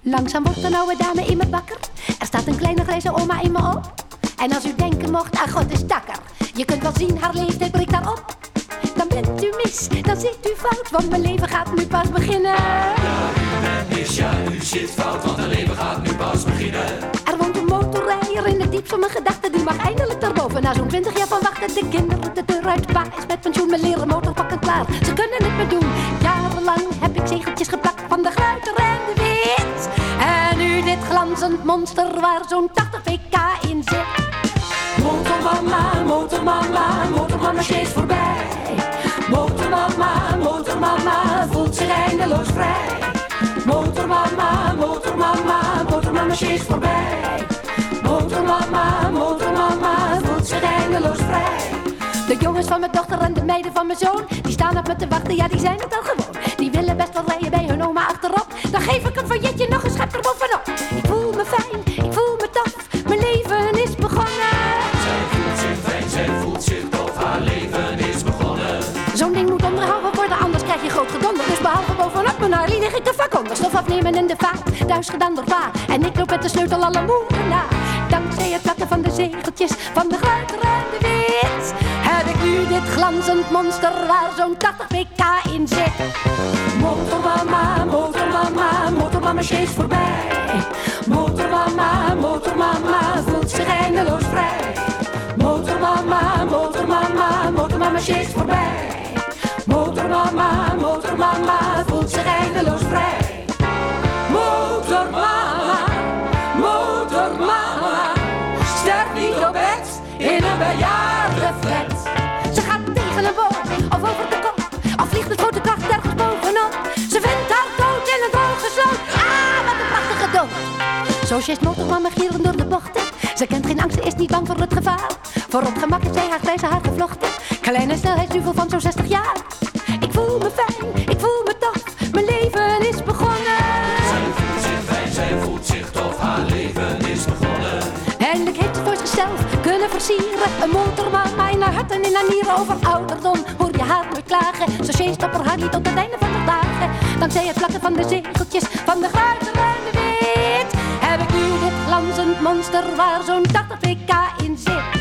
Langzaam wordt een oude dame in me wakker. Er staat een kleine grijze oma in me op. En als u denken mocht, ach god is takker. Je kunt wel zien, haar leeftijd breekt daarop. Dan bent u mis, dan zit u fout, want mijn leven gaat nu pas beginnen. Ja, u bent mis, ja, u zit fout, want mijn leven gaat nu pas beginnen. Er woont een motorrijder in het diepst van mijn gedachten. Die mag eindelijk erboven, na zo'n 20 jaar van wachten. De kinderen de deur uit, pa is met pensioen. Mijn leren motorpakken klaar, ze kunnen het me doen. Jarenlang heb ik zegeltjes geplakt van de Gluiter en de Wit. En nu dit glanzend monster waar zo'n 80 pk in zit. Motormama, motormama, motormama steeds voorbij. Motormama, motormama voelt zich eindeloos vrij. Motormama, motormama, motormama steeds voorbij. Motormama, motormama voelt zich eindeloos vrij. De jongens van mijn dochter en de meiden van mijn zoon, die staan op me te wachten, ja die zijn het al gewoon. Die willen best wel rijden bij hun oma achterop. Dan geef ik een failletje, nog een schep erbovenop. Ik voel me fijn, ik voel me tof, mijn leven is begonnen. Zij voelt zich fijn, zij voelt zich tof, haar leven is begonnen. Zo'n ding moet onderhouden worden, anders krijg je groot gedonder. Dus behalve bovenop mijn Harley lig ik de vak onder. Stof afnemen in de vaart, thuis gedaan door pa. En ik loop met de sleutel alle moeren na. Dankzij het plakken van de zegeltjes van de Gluiter en de Wit heb ik nu dit glanzend monster waar zo'n 80 pk in zit. Motormama, motormama, motormama steeds voorbij. Motormama, motormama voelt zich eindeloos vrij. Motormama, motormama, motormama steeds voorbij. Motormama, motormama voelt zich eindeloos vrij. Motormama, motormama, sterft niet op bed in een bejaardenflat. Ze gaat tegen een boom of over de kop, of vliegt met grote kracht ergens bovenop. Ze vindt haar dood in een droge sloot. Ah, wat een prachtige dood. Zo sjeest motormama gierend door de bochten. Ze kent geen angst, ze is niet bang voor het gevaar. Voor het gemak heeft zij haar grijze haar gevlochten. Kleine snelheidsduvel van zo'n 60 jaar. Ik voel me fijn, ik voel me tof, mijn leven is begonnen. Zij voelt zich fijn, zij voelt zich tof, haar leven is begonnen. Eindelijk heeft ze voor zichzelf kunnen versieren. Een motormama in haar hart en in haar nieren. Over ouderdom hoor je haar nooit klagen. Ze sjeest op haar Harley tot het einde van de dagen. Dankzij het plakken van de zegeltjes van de Gluiter en de Wit heb ik nu dit glanzend monster waar zo'n 80 pk in zit.